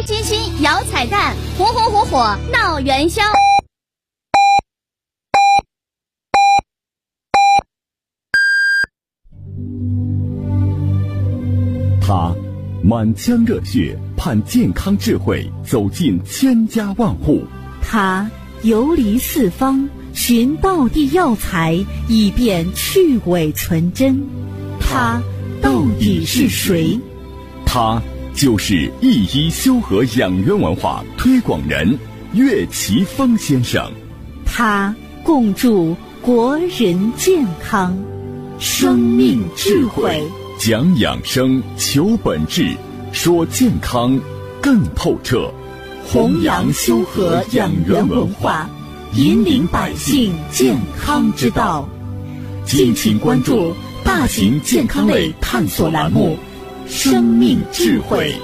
金星，摇彩蛋，红红火火闹元宵。 他满腔热血盼健康智慧走进千家万户， 他游离四方寻道地药材，以便去伪存真。他到底是谁？ 他就是一医修和养元文化推广人岳奇峰先生。 他共筑国人健康，生命智慧， 讲养生，求本质，说健康更透彻， 弘扬修和养元文化，引领百姓健康之道。敬请关注大型健康类探索栏目《生命智慧》。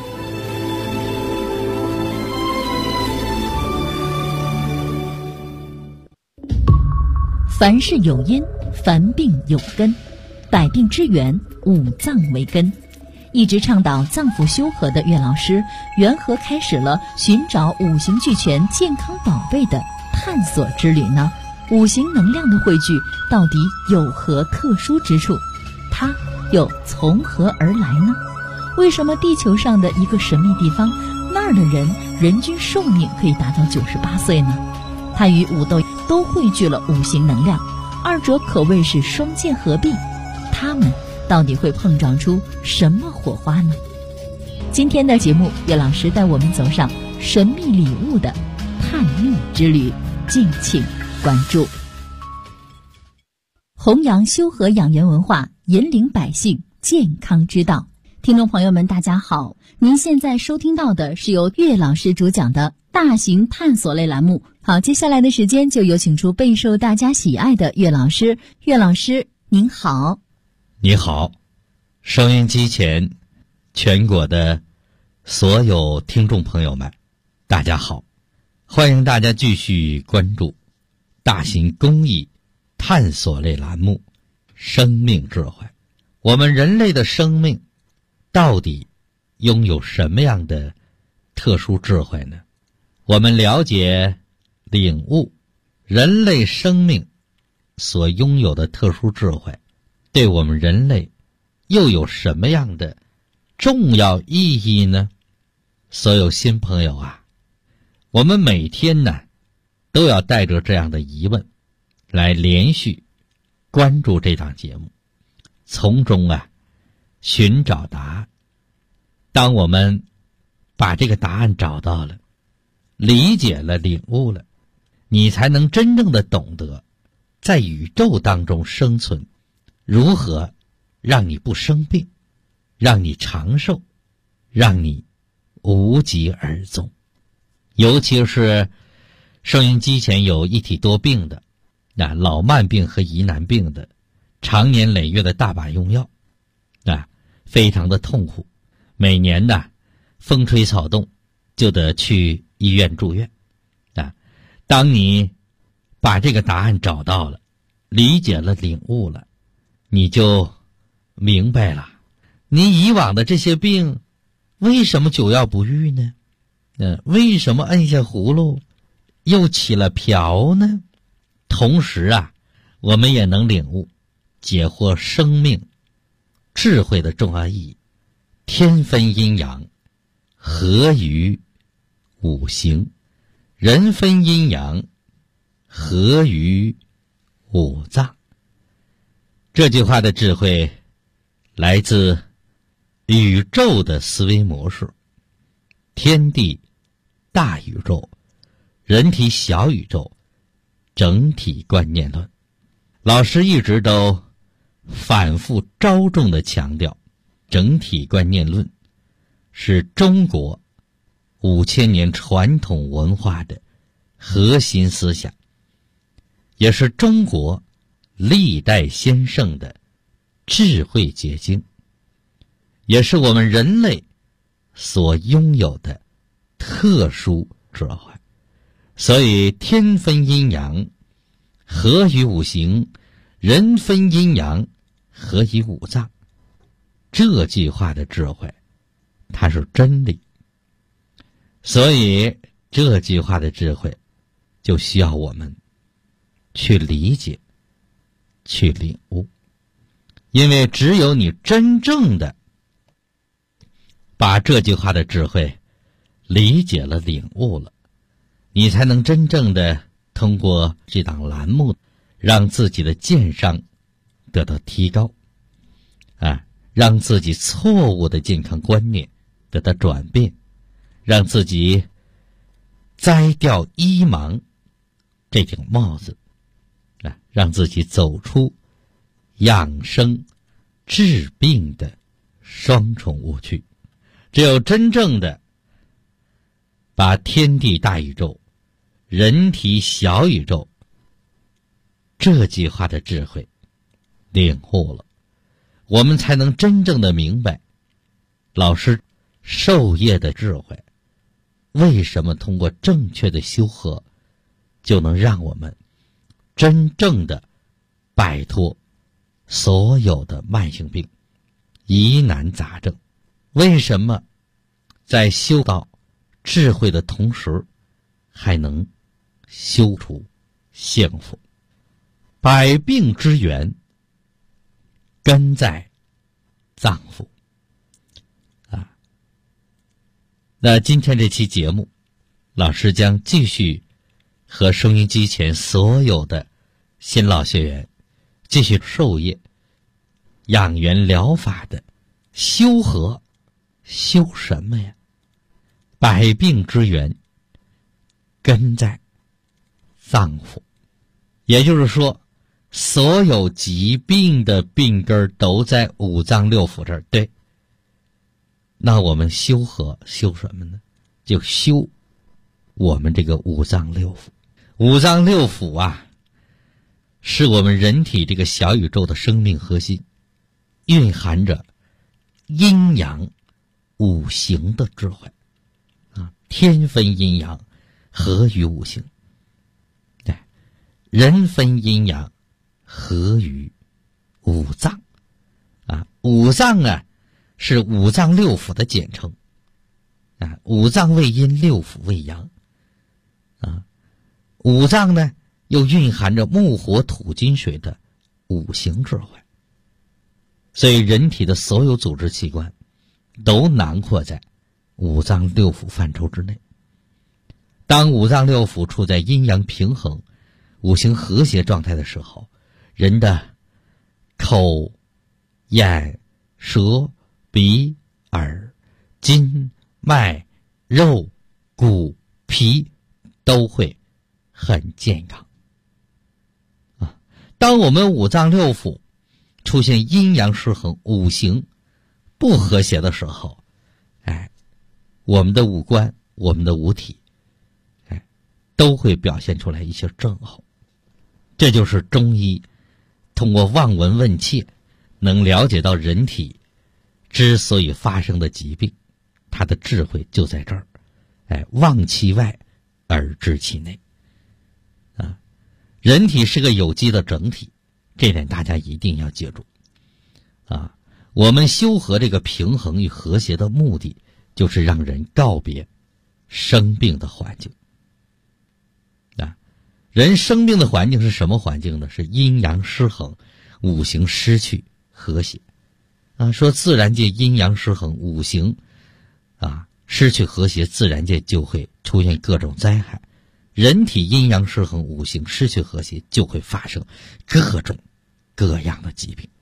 凡事有因，凡病有根，百病之源，五脏为根。一直倡导脏腑修和的岳老师，缘何开始了寻找五行俱全健康宝贝的探索之旅呢？五行能量的汇聚到底有何特殊之处？它又从何而来呢？为什么地球上的一个神秘地方，那儿的人人均寿命可以达到98岁呢？它与五斗都汇聚了五行能量，二者可谓是双剑合璧，它们到底会碰撞出什么火花呢？今天的节目，岳老师带我们走上神秘礼物的探秘之旅，敬请关注。弘扬修和养元文化，引领百姓健康之道。听众朋友们大家好，您现在收听到的是由岳老师主讲的大型探索类栏目。好，接下来的时间就有请出备受大家喜爱的岳老师。岳老师您好。 你好，收音机前全国的所有听众朋友们大家好，欢迎大家继续关注大型公益探索类栏目生命智慧。我们人类的生命到底拥有什么样的特殊智慧呢？我们了解领悟人类生命所拥有的特殊智慧，对我们人类又有什么样的重要意义呢？所有新朋友啊，我们每天呢都要带着这样的疑问来连续关注这档节目，从中寻找答案。当我们把这个答案找到了，理解了，领悟了，你才能真正的懂得在宇宙当中生存如何让你不生病，让你长寿，让你无疾而终。尤其是收音机前有一体多病的，老慢病和疑难病的，常年累月的大把用药，非常的痛苦。每年风吹草动就得去医院住院。当你把这个答案找到了，理解了，领悟了，你就明白了，你以往的这些病为什么久药不愈呢？为什么摁下葫芦又起了瓢呢？同时我们也能领悟解惑生命智慧的重要意义。天分阴阳，合于五行；人分阴阳，合于五脏。这句话的智慧来自宇宙的思维模式，天地大宇宙，人体小宇宙，整体观念论。老师一直都反复着重地强调，整体观念论是中国5000年传统文化的核心思想，也是中国历代先圣的智慧结晶，也是我们人类所拥有的特殊智慧。所以天分阴阳，合于五行；人分阴阳，合于五脏。这句话的智慧，它是真理。 所以这句话的智慧就需要我们去理解，去领悟。因为只有你真正的把这句话的智慧理解了、领悟了，你才能真正的通过这档栏目让自己的健商得到提高，让自己错误的健康观念得到转变，让自己摘掉医盲这顶帽子，让自己走出养生治病的双重误区。只有真正的把天地大宇宙、人体小宇宙这句话的智慧领悟了，我们才能真正的明白老师授业的智慧，为什么通过正确的修和就能让我们真正的摆脱所有的慢性病、疑难杂症。为什么在修到智慧的同时还能修除幸福？百病之源根在脏腑。那今天这期节目，老师将继续和收音机前所有的新老学员继续授业养元疗法的修和。修什么呀？百病之源根在脏腑，也就是说，所有疾病的病根都在五脏六腑这儿。对，那我们修和修什么呢？就修我们这个五脏六腑。五脏六腑是我们人体这个小宇宙的生命核心，蕴含着阴阳五行的智慧天分阴阳，合于五行。人分阴阳，合于五脏。五脏是五脏六腑的简称。五脏为阴，六腑为阳。五脏呢，又蕴含着木火土金水的五行智慧。所以人体的所有组织器官都囊括在五脏六腑范畴之内。当五脏六腑处在阴阳平衡、五行和谐状态的时候，人的口、眼、舌、鼻、耳、筋、脉、肉、骨、皮都会很健康。当我们五脏六腑出现阴阳失衡、五行不和谐的时候，我们的五官、我们的五体，都会表现出来一些症候。这就是中医通过望闻问切能了解到人体之所以发生的疾病，它的智慧就在这儿。望其外而知其内。人体是个有机的整体，这点大家一定要记住。我们修和这个平衡与和谐的目的，就是让人告别生病的环境。人生病的环境是什么环境呢？是阴阳失衡，五行失去和谐。说自然界阴阳失衡，五行失去和谐，自然界就会出现各种灾害。人体阴阳失衡，五行失去和谐，就会发生各种各样的疾病。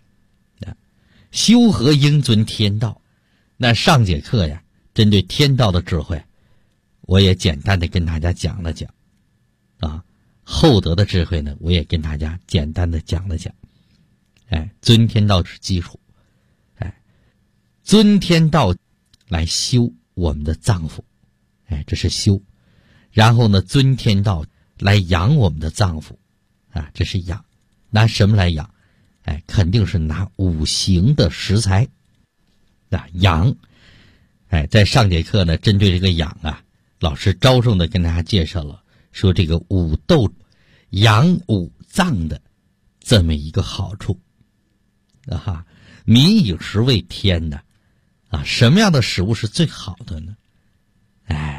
修和应遵天道。那上节课针对天道的智慧，我也简单的跟大家讲了讲。厚德的智慧呢，我也跟大家简单的讲了讲。遵天道是基础。遵天道来修我们的脏腑。这是修。然后呢，遵天道来养我们的脏腑。这是养。拿什么来养？肯定是拿五行的食材。养。在上节课呢，针对这个养老师着重的跟大家介绍了，说这个五斗养五脏的这么一个好处。民以食为天的。什么样的食物是最好的呢？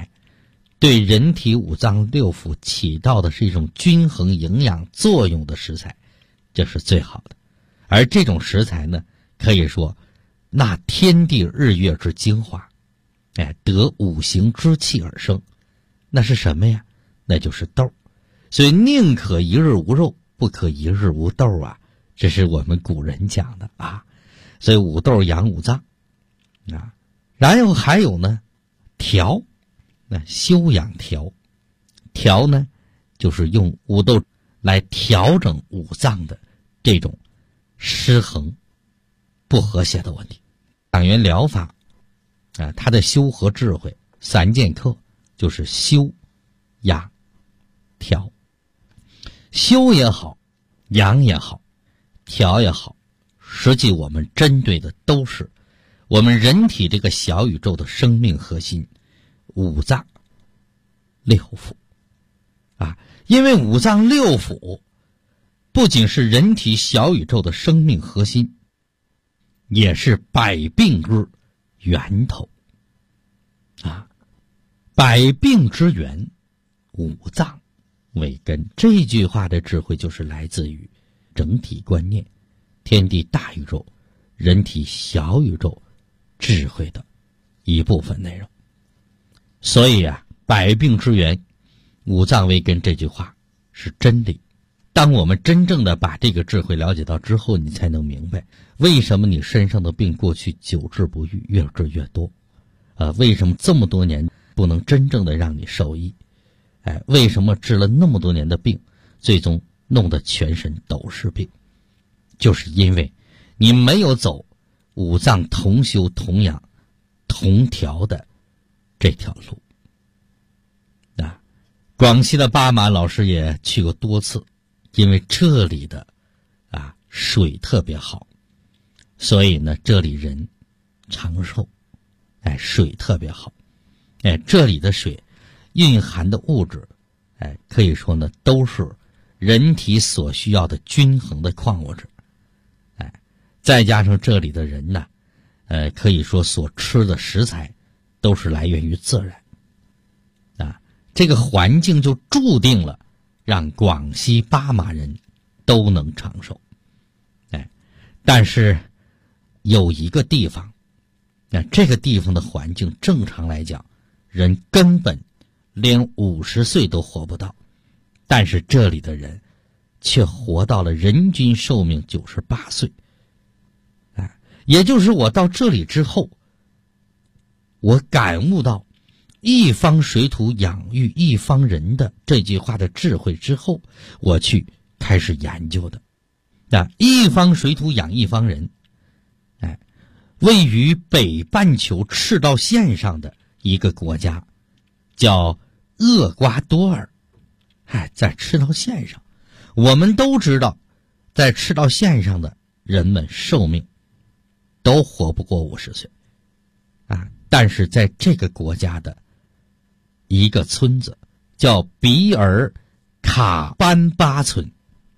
对人体五脏六腑起到的是一种均衡营养作用的食材，这是最好的。而这种食材呢，可以说纳天地日月之精华，得五行之气而生。那是什么呀？那就是豆。所以宁可一日无肉，不可一日无豆啊，这是我们古人讲的啊。所以五豆养五脏啊。然后还有呢，调，那修养调，调呢就是用五豆来调整五脏的这种失衡不和谐的问题。养元疗法啊，它的修和智慧3剑客就是修养调。修也好，养也好，调也好，实际我们针对的都是我们人体这个小宇宙的生命核心五脏六腑啊。因为五脏六腑不仅是人体小宇宙的生命核心，也是百病之源头啊。百病之源，五脏为根。这句话的智慧就是来自于整体观念，天地大宇宙，人体小宇宙智慧的一部分内容。所以啊，百病之源，五脏为根这句话是真理。当我们真正的把这个智慧了解到之后，你才能明白为什么你身上的病过去久治不愈，越治越多为什么这么多年不能真正的让你受益，为什么治了那么多年的病，最终弄得全身都是病，就是因为你没有走五脏同修同养同调的这条路啊。广西的巴马老师也去过多次，因为这里的水特别好，所以呢这里人长寿，水特别好，这里的水蕴含的物质，可以说呢都是人体所需要的均衡的矿物质，再加上这里的人呢，可以说所吃的食材都是来源于自然啊，这个环境就注定了让广西巴马人都能长寿。但是有一个地方，这个地方的环境正常来讲人根本连50岁都活不到，但是这里的人却活到了人均寿命98岁。也就是我到这里之后，我感悟到一方水土养育一方人的这句话的智慧之后，我去开始研究的。一方水土养一方人，位于北半球赤道线上的一个国家叫厄瓜多尔。在赤道线上，我们都知道在赤道线上的人们寿命都活不过50岁但是在这个国家的一个村子叫比尔卡班巴村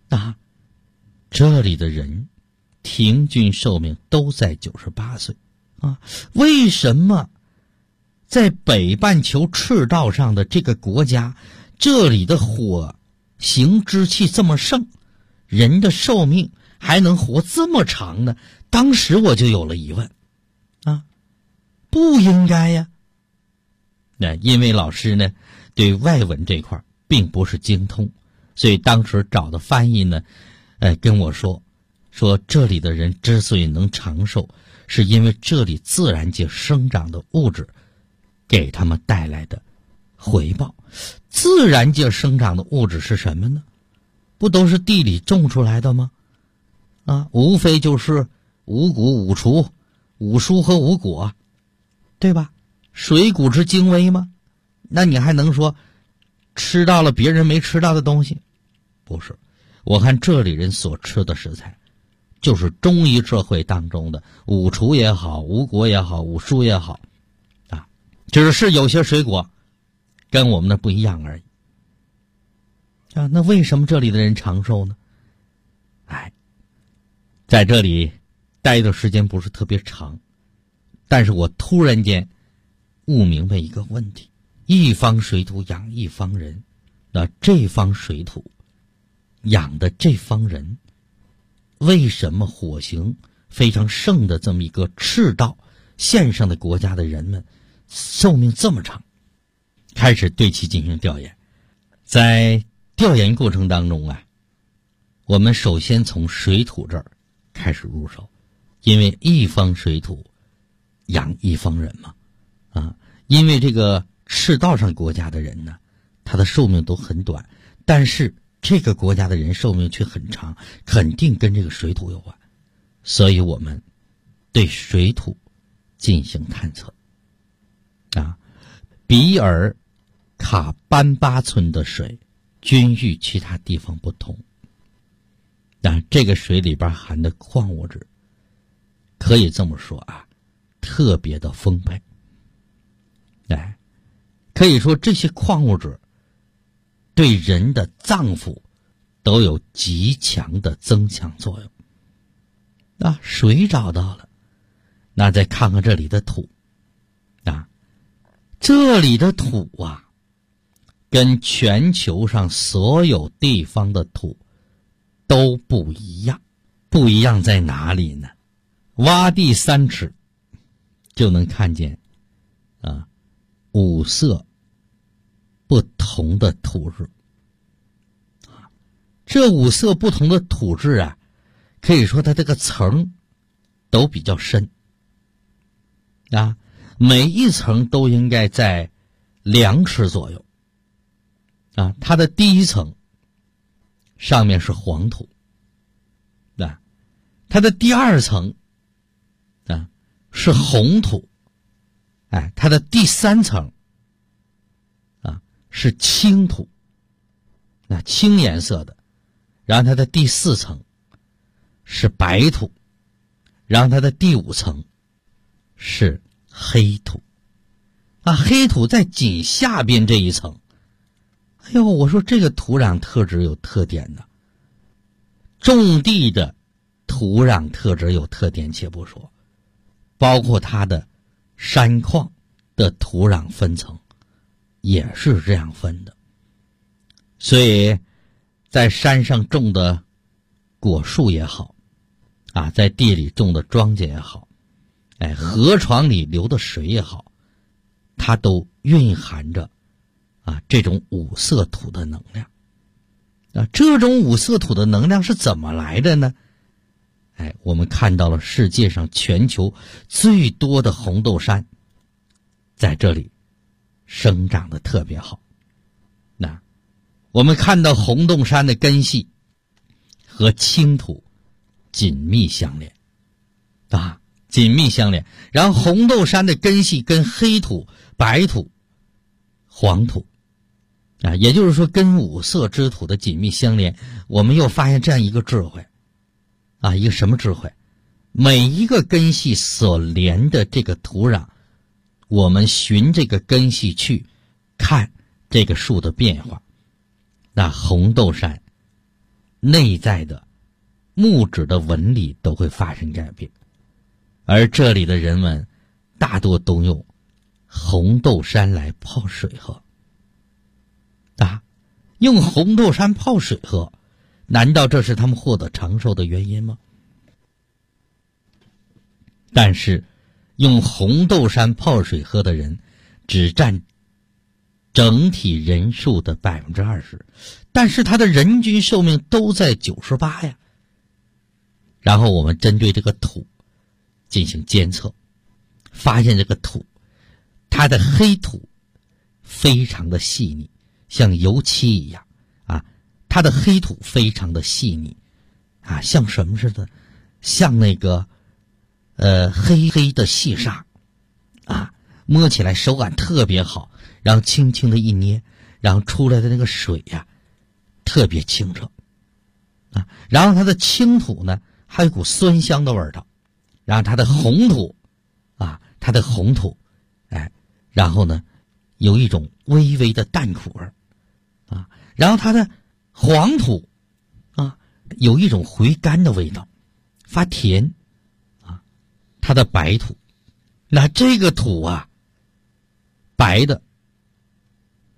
这里的人平均寿命都在98岁为什么在北半球赤道上的这个国家，这里的火行之气这么盛，人的寿命还能活这么长呢？当时我就有了疑问不应该呀。因为老师呢对外文这块并不是精通，所以当时找的翻译呢跟我说这里的人之所以能长寿，是因为这里自然界生长的物质给他们带来的回报。自然界生长的物质是什么呢？不都是地里种出来的吗？无非就是五谷五锄五蔬和五果，对吧？水谷之精微吗？那你还能说吃到了别人没吃到的东西？不是，我看这里人所吃的食材就是中医社会当中的五锄也好，五果也好，五蔬也好只是有些水果跟我们的不一样而已那为什么这里的人长寿呢？在这里待的时间不是特别长，但是我突然间悟明白一个问题， 一方水土养一方人，那这方水土养的这方人，为什么火行非常盛的这么一个赤道线上的国家的人们寿命这么长？开始对其进行调研。在调研过程当中啊，我们首先从水土这儿开始入手，因为一方水土养一方人嘛，因为这个赤道上国家的人呢，他的寿命都很短，但是这个国家的人寿命却很长，肯定跟这个水土有关，所以我们对水土进行探测。比尔卡班巴村的水均与其他地方不同，但这个水里边含的矿物质可以这么说特别的丰沛。可以说这些矿物质对人的脏腑都有极强的增强作用。水找到了，那再看看这里的土这里的土跟全球上所有地方的土都不一样。不一样在哪里呢？挖地3尺就能看见5色不同的土质。这5色不同的土质可以说它这个层都比较深每一层都应该在2尺左右它的第一层上面是黄土它的第2层是红土它的第3层是青土青颜色的，然后它的第4层是白土，然后它的第5层是黑土黑土在紧下边这一层。我说这个土壤特质有特点的，种地的土壤特质有特点且不说，包括它的山矿的土壤分层也是这样分的。所以在山上种的果树也好在地里种的庄稼也好河床里流的水也好，它都蕴含着这种5色土的能量。这种5色土的能量是怎么来的呢？我们看到了世界上全球最多的红豆杉在这里生长的特别好。我们看到红豆杉的根系和青土紧密相连紧密相连，然后红豆杉的根系跟黑土、白土、黄土也就是说跟5色之土的紧密相连。我们又发现这样一个智慧一个什么智慧？每一个根系所连的这个土壤，我们循这个根系去看这个树的变化，那红豆杉内在的木质的纹理都会发生改变。而这里的人们大多都用红豆杉来泡水喝用红豆杉泡水喝，难道这是他们获得长寿的原因吗？但是用红豆杉泡水喝的人只占整体人数的 20%， 但是他的人均寿命都在98呀。然后我们针对这个土进行监测，发现这个土它的黑土非常的细腻，像油漆一样它的黑土非常的细腻像什么似的？像那个黑黑的细沙摸起来手感特别好，然后轻轻的一捏，然后出来的那个水特别清澈然后它的青土呢还有一股酸香的味道，然后它的红土它的红土然后呢有一种微微的淡苦味然后它的黄土有一种回甘的味道，发甜它的白土，那这个土白的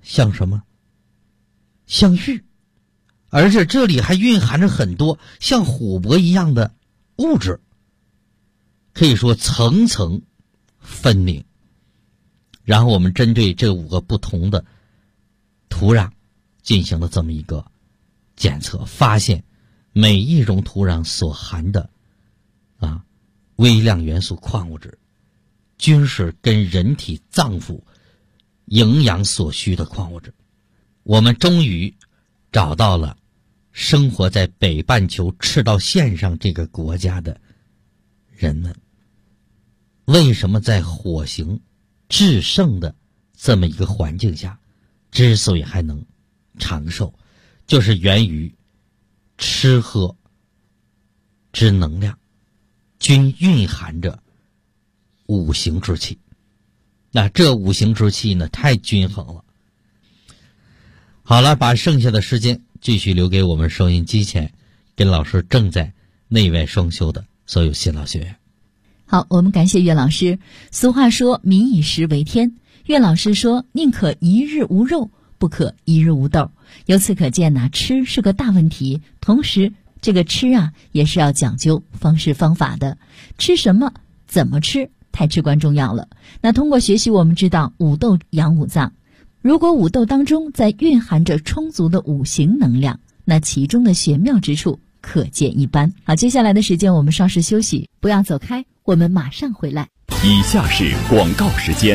像什么？像玉，而且这里还蕴含着很多像琥珀一样的物质，可以说层层分明。然后我们针对这5个不同的土壤进行了这么一个检测，发现每一种土壤所含的微量元素矿物质均是跟人体脏腑营养所需的矿物质。我们终于找到了生活在北半球赤道线上这个国家的人们为什么在火星制胜的这么一个环境下之所以还能长寿，就是源于吃喝之能量均蕴含着5行之气。那这5行之气呢，太均衡了。好了，把剩下的时间继续留给我们收音机前跟老师正在内外双修的所有新老学员。 好，我们感谢岳老师。俗话说民以食为天，岳老师说宁可一日无肉，不可一日无豆。由此可见呢，吃是个大问题，同时这个吃也是要讲究方式方法的。吃什么怎么吃太至关重要了。那通过学习我们知道五豆养五脏，如果五豆当中在蕴含着充足的5行能量，那其中的玄妙之处可见一斑。好，接下来的时间我们稍事休息，不要走开，我们马上回来。 以下是广告时间。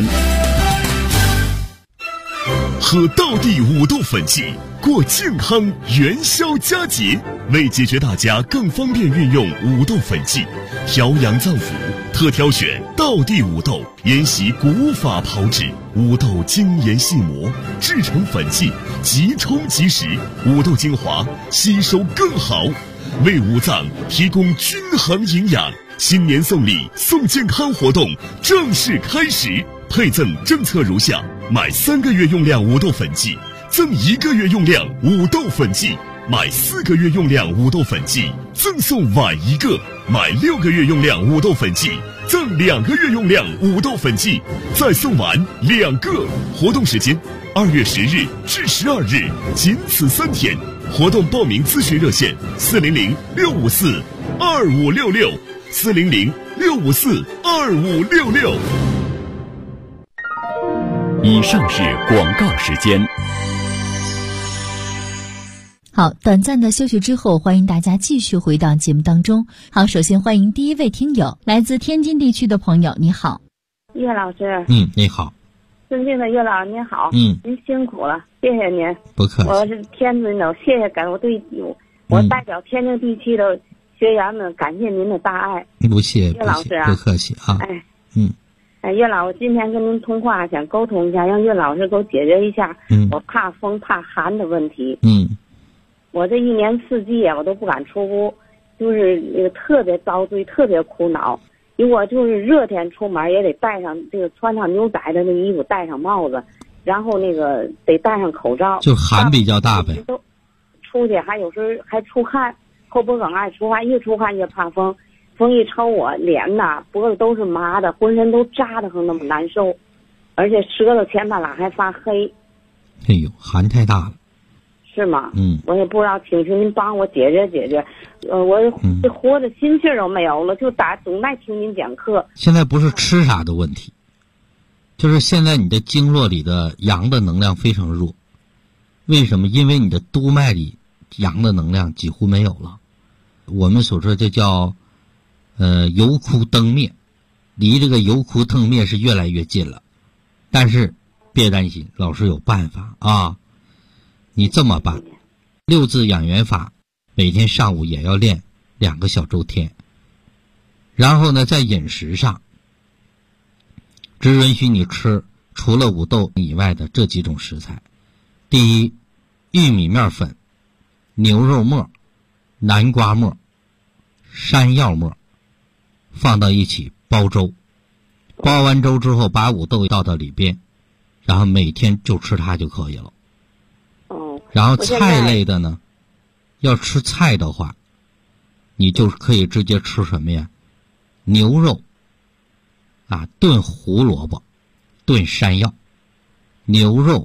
喝道地五豆粉剂，过健康元宵佳节。为解决大家更方便运用五豆粉剂，调养脏腑，特挑选道地五豆，沿袭古法炮制，五豆精研细磨，制成粉剂，即冲即食，五豆精华吸收更好，为五脏提供均衡营养。新年送礼送健康活动正式开始，配赠政策如下：买3个月用量五豆粉剂赠1个月用量五豆粉剂，买4个月用量五豆粉剂赠送碗1个，买6个月用量五豆粉剂赠2个月用量五豆粉剂，再送碗2个。活动时间2月10日至12日，仅此3天。活动报名咨询热线400-654-2566，400-654-2566。以上是广告时间。 好，短暂的休息之后，欢迎大家继续回到节目当中。好，首先欢迎第一位听友，来自天津地区的朋友，你好。 岳老师。 你好。 尊敬的岳老师您好。您辛苦了，谢谢您。 不客气。 我是天津的，谢谢感，我代表天津地区的学员们感谢您的大爱。 不谢岳老师不客气啊。 岳老师，今天跟您通话，想沟通一下，让岳老师给我解决一下我怕风怕寒的问题。我这一年四季我都不敢出屋，就是特别遭罪，特别苦恼。因为我就是热天出门也得带上穿上牛仔的那衣服，戴上帽子，然后得戴上口罩。 就寒比较大呗。 都出去还有时候还出汗，后脖梗爱出汗，越出汗越怕风。风一抽我脸脖子都是麻的，浑身都扎得很那么难受，而且舌头前半拉还发黑。 哎呦，寒太大了。 是吗？我也不知道，请您帮我解决解决。我这活的心气儿都没有了，就总爱听您讲课。 现在不是吃啥的问题，就是现在你的经络里的阳的能量非常弱。为什么？因为你的督脉里阳的能量几乎没有了。我们所说这叫油枯灯灭，离这个油枯灯灭是越来越近了。但是别担心，老师有办法啊。你这么办，6字养元法每天上午也要练2个小周天。然后呢，在饮食上只允许你吃除了五豆以外的这几种食材。第一，玉米面粉、牛肉末、南瓜末、山药末放到一起煲粥，煲完粥之后把五豆倒到里边，然后每天就吃它就可以了。然后菜类的呢，要吃菜的话，你就可以直接吃什么呀？牛肉炖胡萝卜，炖山药，牛肉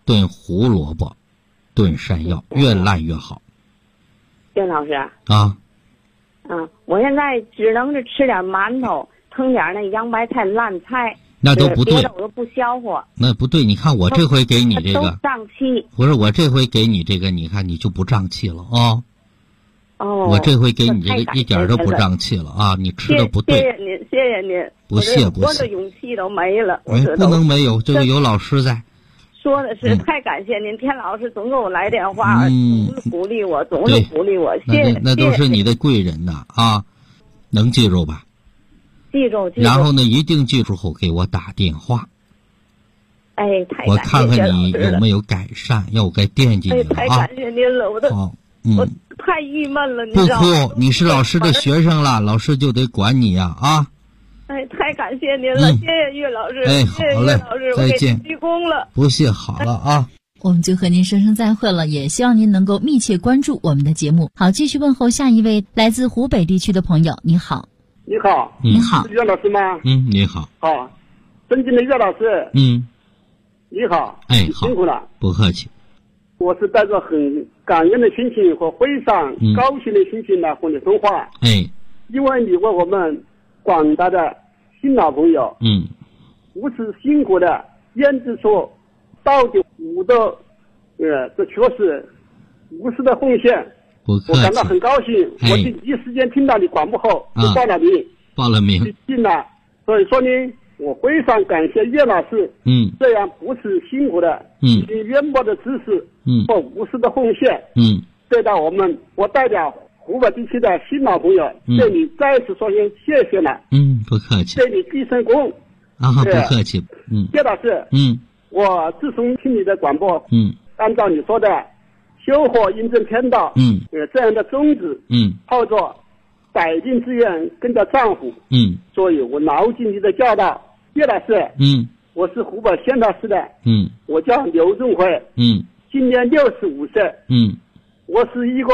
炖胡萝卜，炖山药，越烂越好。 岳老师啊， 我现在只能是吃点馒头，腾点那洋白菜、烂菜， 那都不对， 别的我都不消化。 那不对，你看我这回给你这个都胀气。 不是，我这回给你这个，你看你就不胀气了啊。我这回给你这个一点都不胀气了啊！你吃的不对。 谢谢您。 不谢。 我的勇气都没了。 不能没有，这个有老师在。 说的是太感谢您，田老师总给我来电话，总是鼓励我，总是鼓励我，谢谢。 那都是你的贵人呐啊！能记住吧？ 记住。 然后呢，一定记住后给我打电话。 哎，太感谢我看看你有没有改善，要我该惦记你了啊！ 太感谢您了，我太郁闷了，你知道吗？ 不哭，你是老师的学生了，老师就得管你呀啊！ 哎，太感谢您了，谢谢岳老师。 哎，好嘞，再见。 鞠躬了， 不谢，好了啊。 我们就和您说声再会了，也希望您能够密切关注我们的节目。好，继续问候下一位来自湖北地区的朋友。你好。 你好。 你好。 是岳老师吗？ 你好。 好，尊敬的岳老师。你好。 哎，好。 辛苦了。 不客气。 我是带着很感恩的心情和非常高兴的心情来和你通话。因为你为我们广大的新老朋友，无私辛苦的研制出到底武斗，这确实无私的奉献。我感到很高兴。我第一时间听到你广播后就报了名，进了。所以说呢，我非常感谢岳老师，这样不辞辛苦的，渊博的知识，和无私的奉献，对到我代表湖北地区的新老朋友，对你再次说声谢谢了。 不客气。 对你毕生功。 不客气。 岳老师，我自从听你的广播，按照你说的修火印证天道，这样的宗旨，号召百病之源跟着丈夫，所以我牢记你的教导。岳老师，我是湖北仙桃市的，我叫刘仲辉，今年65岁，我是一个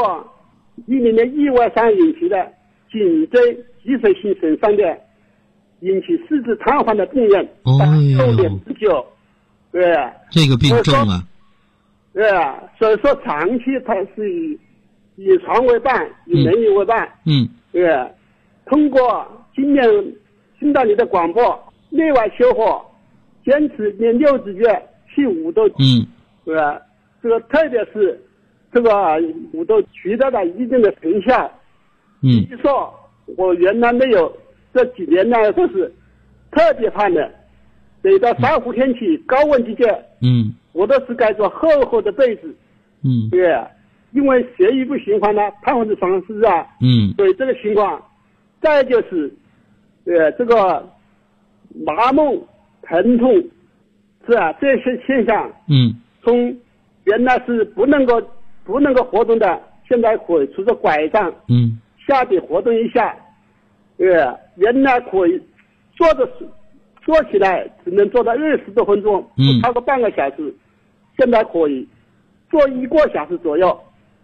10年意外上引起的颈椎积水性损伤的，引起四肢瘫痪的病人，6年之久， 这个病重啊， 所以说长期它是以床为伴，以轮椅为伴，通过今年听到你的广播，内外修火，坚持练6字诀去武斗，这个特别是这个武斗取得了一定的成效。你说我原来没有，这几年来都是特别怕冷，每到山湖天气高温季节，我都是盖着厚厚的被子，因为血液不循环呢，瘫痪的方式啊，所以这个情况，再就是这个麻木、疼痛，是啊，这些现象，从原来是不能够活动的，现在可以扶着拐杖，下地活动一下，原来可以坐起来只能坐到20多分钟，不超过半个小时，现在可以坐1个小时左右，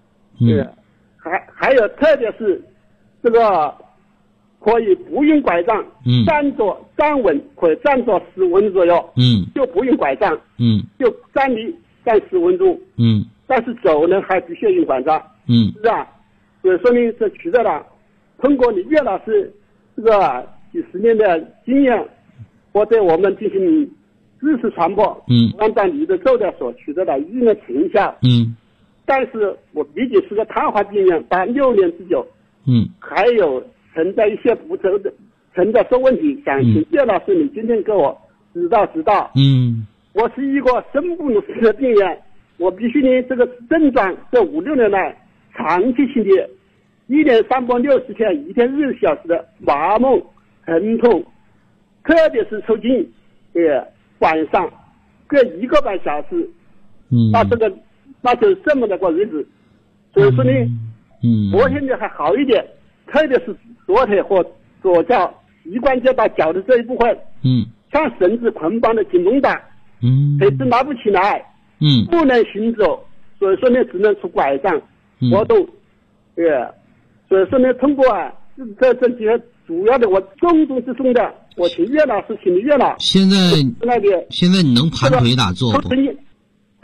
还有特别是这个可以不用拐杖，站稳，可以站着10分钟左右，就不用拐杖，就站10分钟，但是走呢还必须要用拐杖，是啊，所以说明这取得了通过你岳老师这个几十年的经验，或对我们进行知识传播，按照你的奏调所取得了一定的成效，但是我毕竟是个瘫痪病人，达6年之久，还有存在一些不周的存在说问题，想请岳老师你今天给我指导。我是一个生不如死的病人，我必须呢这个症状这5、6年来长期性的1年360天1天20小时的麻木疼痛，特别是抽筋，晚上各1个半小时，那就这么的过日子。所以说呢，我现在还好一点，特别是左腿和左脚膝关节到脚的这一部分，像绳子捆绑的紧绷带，腿是拿不起来，不能行走，所以说呢只能出拐杖活动，所以说呢通过这几个主要的我重中之重的，我请岳老师，请你岳老。 现在你能盘腿打坐不？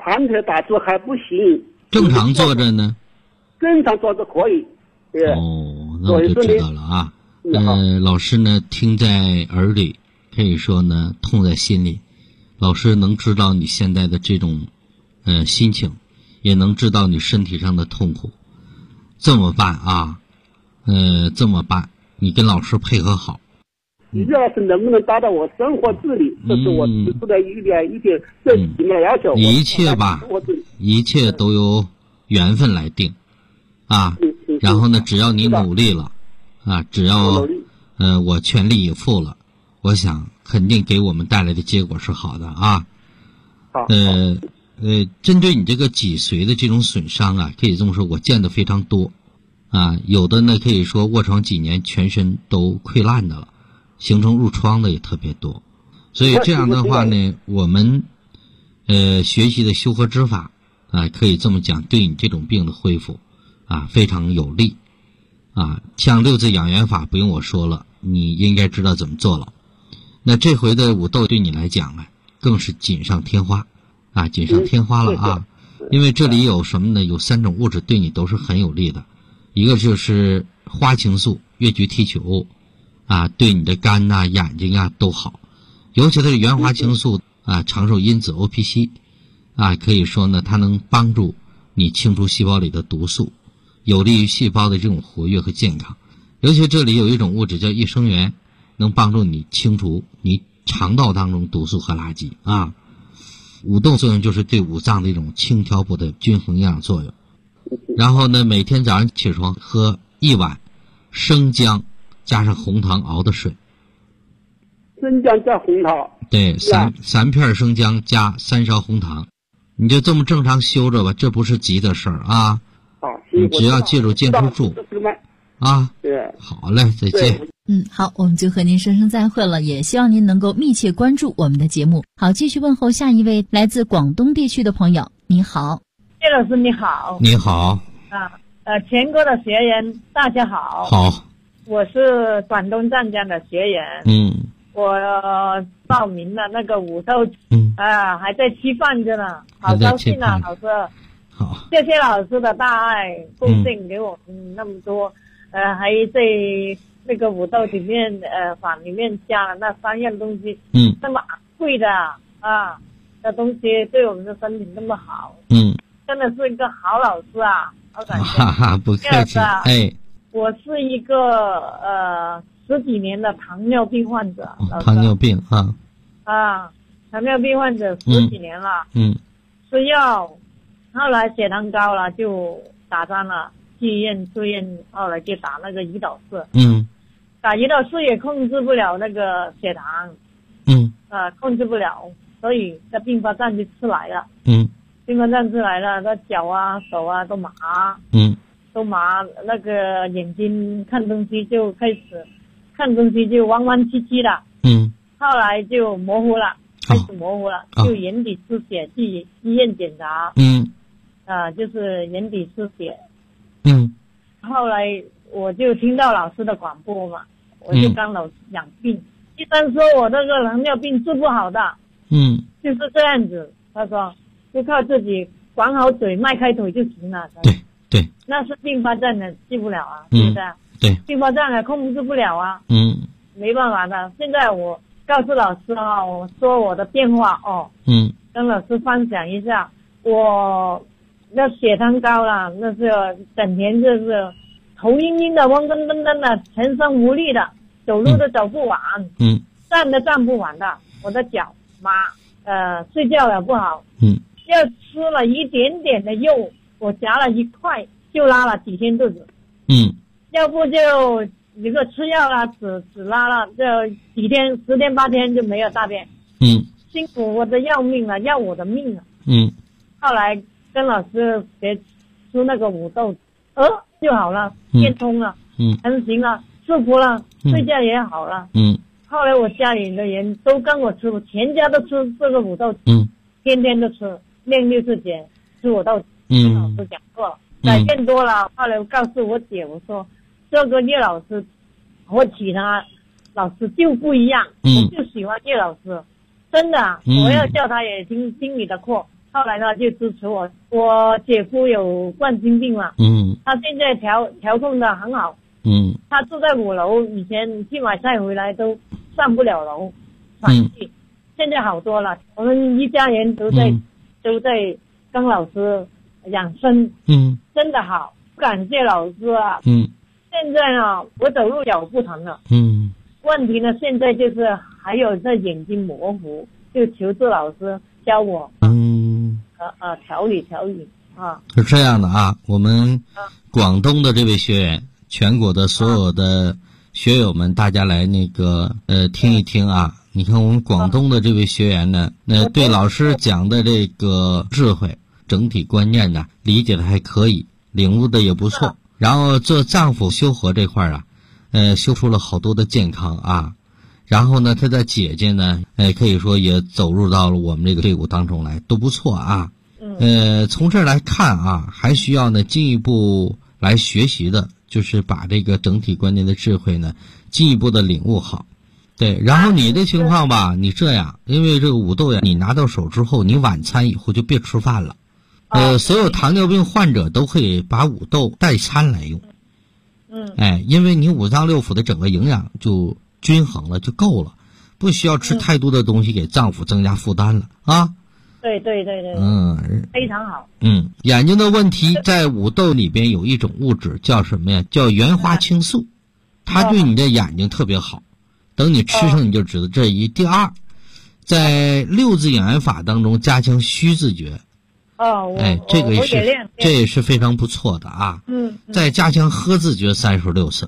盘腿打坐还不行。 正常坐着呢？ 正常坐着可以。 哦，那我就知道了啊。老师呢听在耳里，可以说呢痛在心里。老师能知道你现在的这种心情，也能知道你身体上的痛苦。这么办啊？这么办，你跟老师配合好。 于老师能不能达到我生活自理？这是我提出的一点最基本的要求。 一切吧，一切都由缘分来定啊。然后呢，只要你努力了啊，只要我全力以赴了，我想肯定给我们带来的结果是好的啊。针对你这个脊髓的这种损伤啊，可以这么说，我见的非常多啊。有的呢可以说卧床几年，全身都溃烂的了，形成褥疮的也特别多。所以这样的话呢，我们学习的修和之法啊，可以这么讲，对你这种病的恢复啊非常有利啊。像六字养元法不用我说了，你应该知道怎么做了。那这回的五豆对你来讲呢，更是锦上添花啊，锦上添花了啊。因为这里有什么呢？有3种物质对你都是很有利的。一个就是花青素、越橘提取啊，对你的肝啊、眼睛啊都好。尤其它的原花青素啊，长寿因子 OPC 啊，可以说呢，它能帮助你清除细胞里的毒素，有利于细胞的这种活跃和健康。尤其这里有一种物质叫益生元，能帮助你清除你肠道当中毒素和垃圾啊。五豆作用就是对五脏的一种轻调补的均衡营养作用。然后呢，每天早上起床喝1碗生姜加上红糖熬的水。 生姜加红糖。 对，3片生姜加3勺红糖，你就这么正常修着吧，这不是急的事儿啊。你只要记住坚持住啊。对，好嘞，再见。 好，我们就和您说声再会了，也希望您能够密切关注我们的节目。好，继续问候下一位来自广东地区的朋友。你好， 叶老师你好。 你好全国的学员大家好。 好， 我是广东湛江的学员。我报名了那个五豆，还在期放着呢，好高兴啊，老师。 好， 谢谢老师的大爱贡献给我们那么多，还在那个五豆里面法里面加了那3样东西，那么贵的啊的东西对我们的身体那么好，真的是一个好老师啊，好感谢。 不客气。 我是一个10几年的糖尿病患者。 糖尿病糖尿病患者10几年了。吃药，后来血糖高了就打针了，去医院住院，后来就打那个胰岛素。打胰岛素也控制不了那个血糖。控制不了，所以在并发症就出来了。并发症出来了，那脚啊手啊都麻。都麻，那个眼睛看东西就开始看东西就弯弯曲曲的。后来就模糊了，开始模糊了，就眼底出血，去医院检查。就是眼底出血。后来我就听到老师的广播嘛，我就跟老师讲病，医生说我那个糖尿病治不好的。就是这样子，他说就靠自己管好嘴，迈开腿就行了。 对， 那是并发症的，治不了啊，对不对？ 对， 并发症的控制不了啊。没办法的。现在我告诉老师我说我的变化跟老师分享一下。我那血糖高了，那是整天就是头晕晕的，昏昏沌沌的，全身无力的，走路都走不稳，站都站不稳的，我的脚麻，睡觉也不好，要吃了一点点的肉，我夹了1块就拉了几天肚子，要不就一个吃药了，只拉了这几天10天8天就没有大便，辛苦我的要命了，要我的命了。后来跟老师学出那个五豆，就好了，变通了，成型了，舒服了，睡觉也好了。后来我家里的人都跟我吃，我全家都吃这个五豆，天天都吃，练60节吃五豆。跟老师讲过，改变多了。后来我告诉我姐，我说这个叶老师和其他老师就不一样，我就喜欢叶老师，真的，我要叫他也听你的课， 后来呢就支持我。我姐夫有冠心病嘛，他现在调控的很好，他住在5楼，以前去买菜回来都上不了楼，喘气，现在好多了。我们一家人都在跟老师养生，真的好，感谢老师啊。现在呢，我走路脚不疼了，问题呢现在就是还有这眼睛模糊，就求助老师教我调理啊。 是这样的啊，我们广东的这位学员，全国的所有的学友们，大家来听一听啊。你看我们广东的这位学员呢，对老师讲的这个智慧整体观念呢理解的还可以，领悟的也不错。然后做脏腑修和这块啊，修出了好多的健康啊。然后呢，他的姐姐呢，可以说也走入到了我们这个队伍当中来，都不错啊。从这儿来看啊，还需要呢进一步来学习的，就是把这个整体观念的智慧呢进一步的领悟好。对，然后你的情况吧，你这样，因为这个五豆呀，你拿到手之后，你晚餐以后就别吃饭了。所有糖尿病患者都可以把五豆代餐来用。因为你五脏六腑的整个营养就均衡了，就够了，不需要吃太多的东西给脏腑增加负担了啊。 对，非常好。 眼睛的问题在五豆里边有一种物质叫什么呀？叫原花青素，它对你的眼睛特别好。等你吃上你就知道这一。第二，在六字养颜法当中加强虚字诀。这个这也是非常不错的啊。再加强呵字诀36次。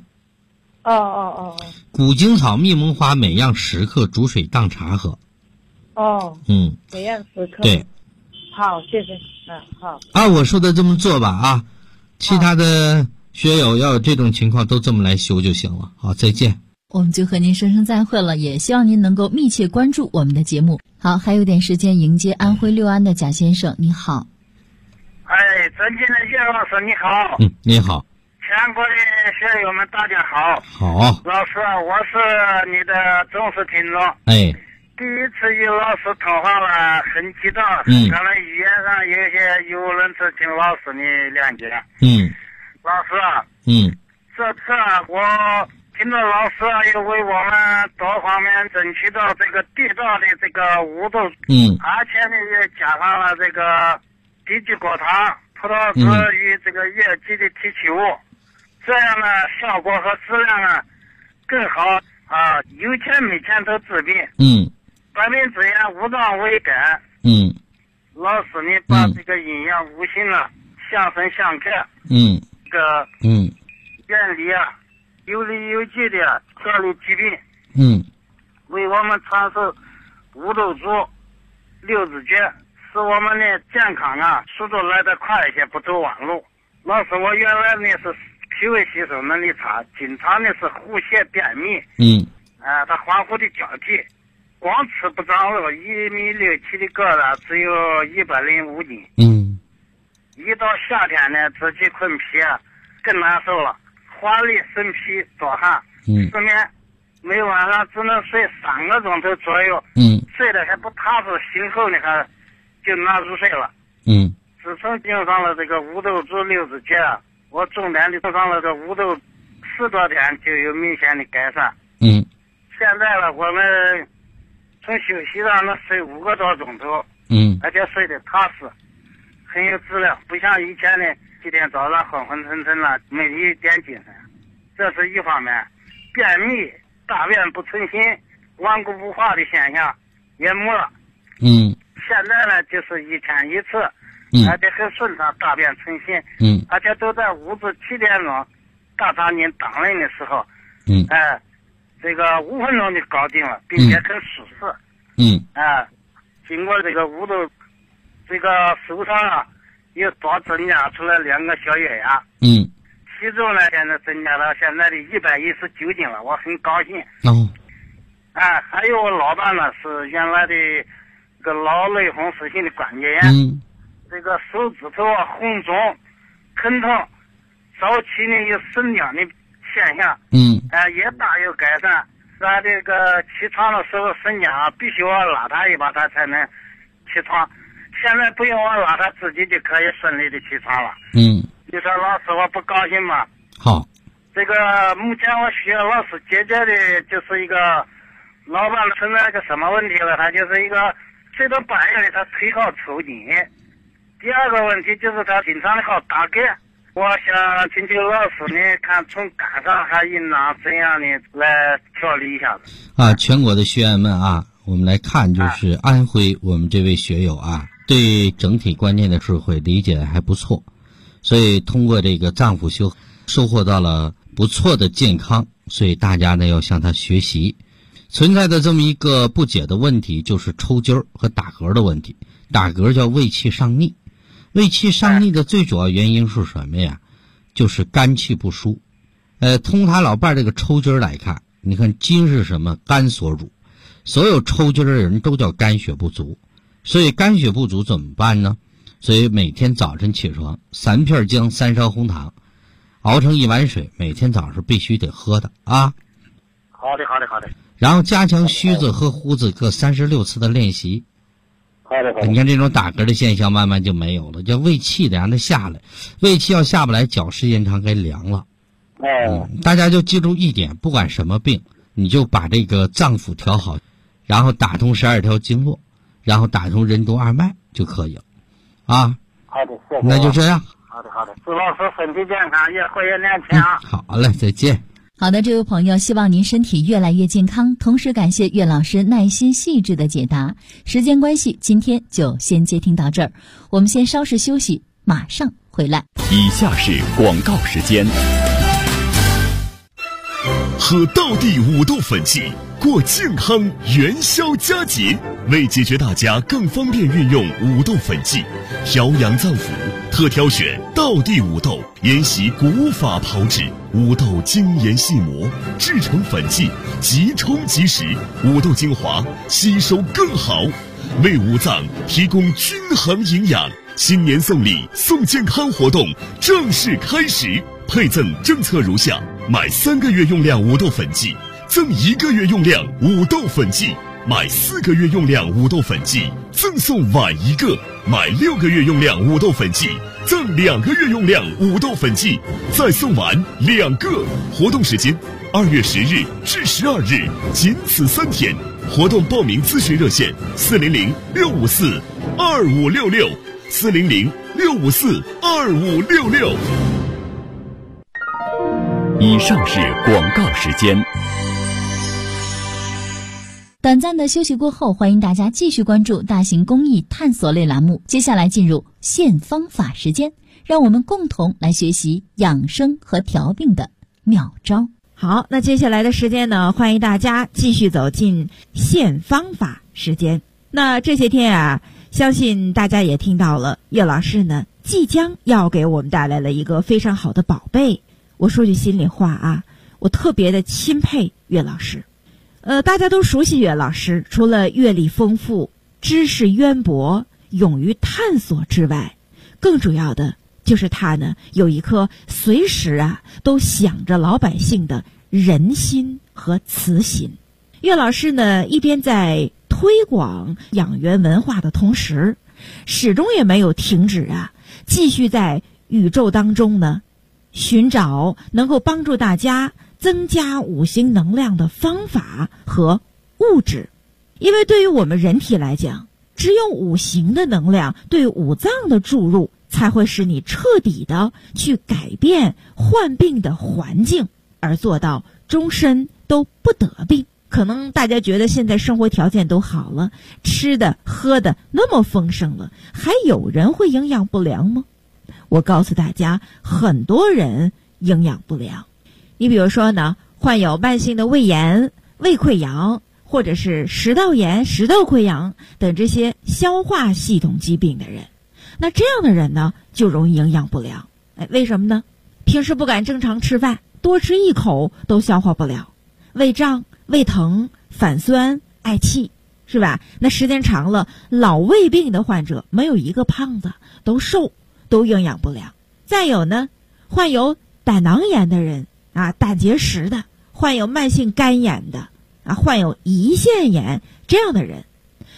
古精草、蜜蒙花每样10克，煮水当茶喝。 每样10克。 对， 好，谢谢。好。 按我说的这么做吧啊，其他的学友要有这种情况都这么来修就行了。好，再见。 我们就和您说声再会了，也希望您能够密切关注我们的节目。好，还有点时间迎接安徽六安的贾先生，你好。 尊敬的岳老师你好。 你好。 全国的学友们大家好。 好。 老师，我是你的忠实听众。第一次与老师通话了，很激动，可能语言上有些语无伦次，请老师你谅解。老师，这次我听到老师又为我们多方面争取到这个地道的这个五豆，而且呢也加上了这个低聚果糖、葡萄汁与这个液基的提取物，这样呢效果和质量呢更好啊，有钱没钱都治病。百病之源，五脏为根。老师你把这个阴阳五行啊相生相克，这个原理啊有理有据的调理疾病，为我们传授五豆煮、六字诀，使我们的健康啊速度来得快一些，不走弯路。老师，我原来呢是脾胃吸收能力差，经常呢是腹泻便秘，它恍惚的交替，光吃不长肉，1.67米的个子，只有105斤。一到夏天呢，自己困脾啊更难受了，乏力、生脾、多汗，失眠，每晚上只能睡3个钟头左右，睡得还不踏实，醒后呢还就难入睡了。自从用上了这个五豆煮六字诀，我重点的用上了这五豆10多天就有明显的改善。现在呢，我们从休息上能睡5个多钟头，而且睡得踏实，很有质量，不像以前的几天早上昏昏沉沉了，没一点精神。这是一方面。便秘、大便不成形、顽固不化的现象也没了。现在呢就是1天1次，而且很顺畅，大便成形。而且都在午时7点钟大肠经当令的时候，这个5分钟就搞定了，并且很舒适。经过这个五豆这个手上啊又多增加出来2个小月牙。体重呢现在增加到现在的119斤了，我很高兴。还有我老伴呢是原来的这个脑类风湿性的关节炎，这个手指头啊红肿、疼痛，早期呢有生姜的现象，也大有改善。他这个起床的时候，生姜啊必须要拉他一把，他才能起床。 现在不用我拉，他自己就可以顺利的起床了。你说老师我不高兴吗？ 好， 这个目前我需要老师解决的就是一个老伴存在个什么问题了，他就是一个睡到半夜里他腿好抽筋。第二个问题就是他经常的好打嗝。我想请求老师呢，看从肝上还应当怎样的来调理一下子啊。全国的学员们啊，我们来看，就是安徽我们这位学友啊，对整体观念的智慧理解还不错，所以通过这个脏腑修收获到了不错的健康，所以大家呢要向他学习。存在的这么一个不解的问题就是抽筋儿和打嗝的问题。打嗝叫胃气上逆，胃气上逆的最主要原因是什么呀？就是肝气不舒。从他老伴这个抽筋儿来看，你看筋是什么？肝所主，所有抽筋的人都叫肝血不足。所以肝血不足怎么办呢？所以每天早晨起床3片姜3勺红糖熬成1碗水，每天早上是必须得喝的啊。 好的好的好的。 然后加强虚字和呼字各36次的练习。 好的好的。 你看这种打嗝的现象慢慢就没有了，叫胃气得让它下来，胃气要下不来，脚时间长该凉了。大家就记住一点，不管什么病，你就把这个脏腑调好，然后打通12条经络，然后打通任督二脉就可以了啊。 好的，谢谢。 那就这样。 好的好的，祝老师身体健康，越活越年轻啊。 好嘞，再见。 好的，这位朋友，希望您身体越来越健康，同时感谢岳老师耐心细致的解答。时间关系，今天就先接听到这儿，我们先稍事休息，马上回来。 以下是广告时间。喝道地五豆粉剂，过健康元宵佳节。为解决大家更方便运用五豆粉剂，调养脏腑，特挑选道地五豆，沿袭古法炮制，五豆精研细磨，制成粉剂，即冲即食，五豆精华吸收更好，为五脏提供均衡营养。新年送礼送健康活动正式开始，配赠政策如下：买3个月用量五豆粉剂，赠1个月用量五豆粉剂；买4个月用量五豆粉剂，赠送碗1个；买6个月用量五豆粉剂，赠2个月用量五豆粉剂，再送碗2个。活动时间2月10日至12日，仅此3天。活动报名咨询热线：400-654-2566，400-654-2566。以上是广告时间。 短暂的休息过后，欢迎大家继续关注大型公益探索类栏目。接下来进入现方法时间，让我们共同来学习养生和调病的妙招。 好，那接下来的时间呢，欢迎大家继续走进现方法时间。那这些天啊，相信大家也听到了，岳老师呢即将要给我们带来了一个非常好的宝贝。我说句心里话啊，我特别的钦佩岳老师。大家都熟悉岳老师，除了阅历丰富、知识渊博、勇于探索之外，更主要的就是他呢有一颗随时啊都想着老百姓的仁心和慈心。岳老师呢一边在推广养元文化的同时，始终也没有停止啊，继续在宇宙当中呢寻找能够帮助大家增加五行能量的方法和物质。因为对于我们人体来讲，只有五行的能量对五脏的注入，才会使你彻底的去改变患病的环境，而做到终身都不得病。可能大家觉得现在生活条件都好了，吃的喝的那么丰盛了，还有人会营养不良吗？我告诉大家，很多人营养不良。你比如说呢，患有慢性的胃炎、胃溃疡，或者是食道炎、食道溃疡等这些消化系统疾病的人，那这样的人呢就容易营养不良。为什么呢？平时不敢正常吃饭，多吃一口都消化不了，胃胀、胃疼、反酸、嗳气，是吧？那时间长了，老胃病的患者没有一个胖子，都瘦，都营养不良。再有呢，患有胆囊炎的人啊，胆结石的，患有慢性肝炎的啊，患有胰腺炎这样的人，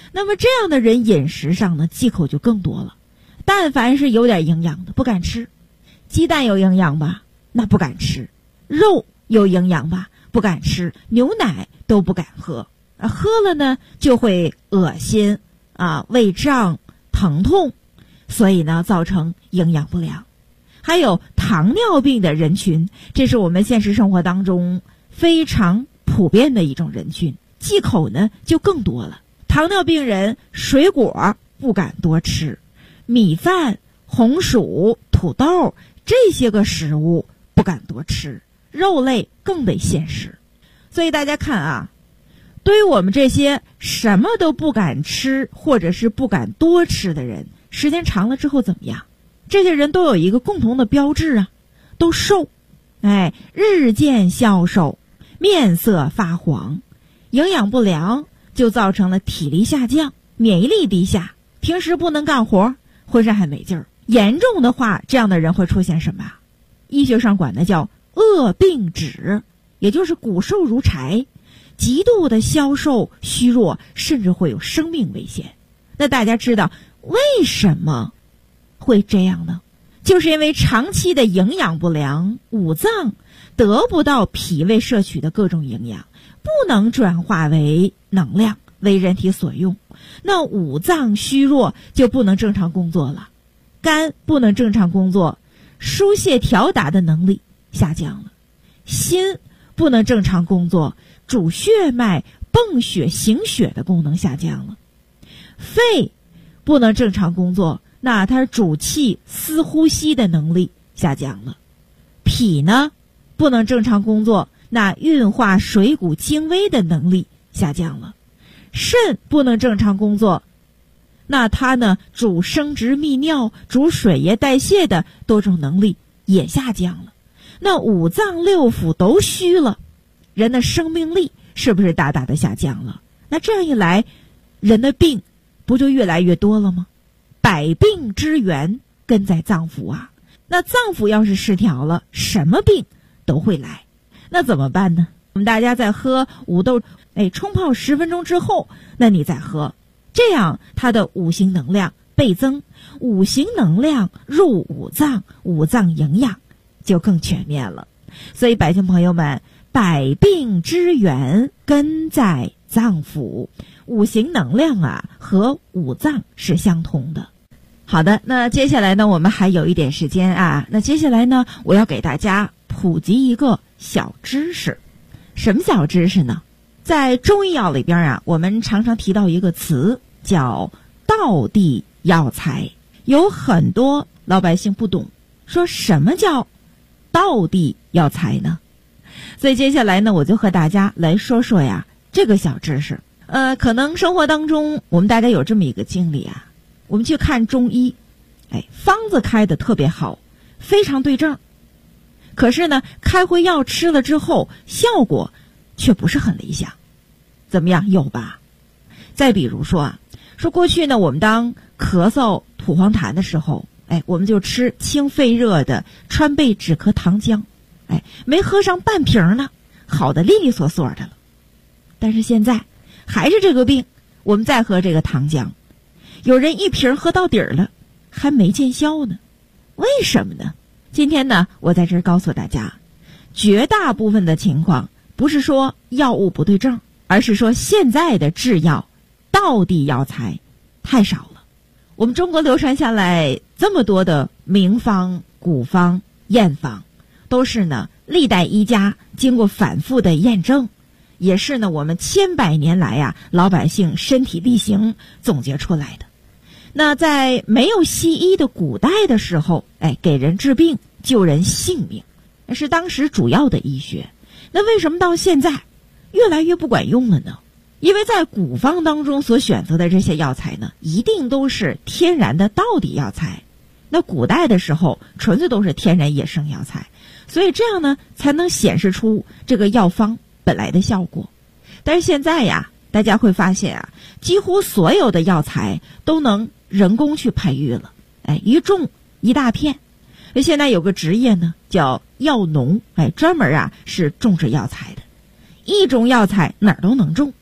那么这样的人饮食上呢，忌口就更多了。但凡是有点营养的不敢吃，鸡蛋有营养吧，那不敢吃；肉有营养吧，不敢吃；牛奶都不敢喝，喝了呢就会恶心胃胀、疼痛，所以呢造成营养不良。还有糖尿病的人群，这是我们现实生活当中非常普遍的一种人群，忌口呢就更多了。糖尿病人水果不敢多吃，米饭、红薯、土豆这些个食物不敢多吃，肉类更得限食。所以大家看对于我们这些什么都不敢吃或者是不敢多吃的人，时间长了之后怎么样？这些人都有一个共同的标志都瘦，日渐消瘦，面色发黄，营养不良就造成了体力下降，免疫力低下，平时不能干活，浑身还没劲儿。严重的话，这样的人会出现什么？医学上管的叫恶病指，也就是骨瘦如柴，极度的消瘦虚弱，甚至会有生命危险。那大家知道为什么会这样呢？就是因为长期的营养不良，五脏得不到脾胃摄取的各种营养，不能转化为能量为人体所用，那五脏虚弱就不能正常工作了，肝不能正常工作，疏泄调达的能力下降了，心不能正常工作，主血脉泵血行血的功能下降了，肺不能正常工作，那它主气司呼吸的能力下降了，脾呢不能正常工作，那运化水谷精微的能力下降了，肾不能正常工作，那它呢主生殖泌尿、主水液代谢的多种能力也下降了。那五脏六腑都虚了，人的生命力是不是大大的下降了？那这样一来，人的病不就越来越多了吗？百病之源根在脏腑那脏腑要是失调了，什么病都会来。那怎么办呢？我们大家在喝五豆冲泡10分钟之后，那你再喝，这样它的五行能量倍增，五行能量入五脏，五脏营养就更全面了。所以百姓朋友们，百病之源根在脏腑，五行能量和五脏是相通的。好的，那接下来呢，我们还有一点时间那接下来呢，我要给大家普及一个小知识。什么小知识呢？在中医药里边我们常常提到一个词叫道地药材，有很多老百姓不懂，说什么叫道地药材呢？所以接下来呢，我就和大家来说说这个小知识。可能生活当中我们大家有这么一个经历我们去看中医，方子开的特别好，非常对症，可是呢开回药吃了之后效果却不是很理想。怎么样？有吧？再比如说过去呢，我们当咳嗽吐黄痰的时候，我们就吃清肺热的川贝止咳糖浆，没喝上半瓶呢，好的利利索索的了。但是现在还是这个病，我们再喝这个糖浆，有人一瓶喝到底儿了，还没见效呢。为什么呢？今天呢，我在这儿告诉大家，绝大部分的情况不是说药物不对症，而是说现在的制药道地药材太少了。我们中国流传下来这么多的名方、古方、验方，都是呢历代医家经过反复的验证，也是呢我们千百年来老百姓身体力行总结出来的。那在没有西医的古代的时候，给人治病救人性命，那是当时主要的医学。那为什么到现在越来越不管用了呢？因为在古方当中所选择的这些药材呢，一定都是天然的道地药材。那古代的时候纯粹都是天然野生药材，所以这样呢才能显示出这个药方本来的效果。但是现在大家会发现几乎所有的药材都能人工去培育了，一种一大片。现在有个职业呢叫药农，专门是种植药材的。一种药材哪儿都能种，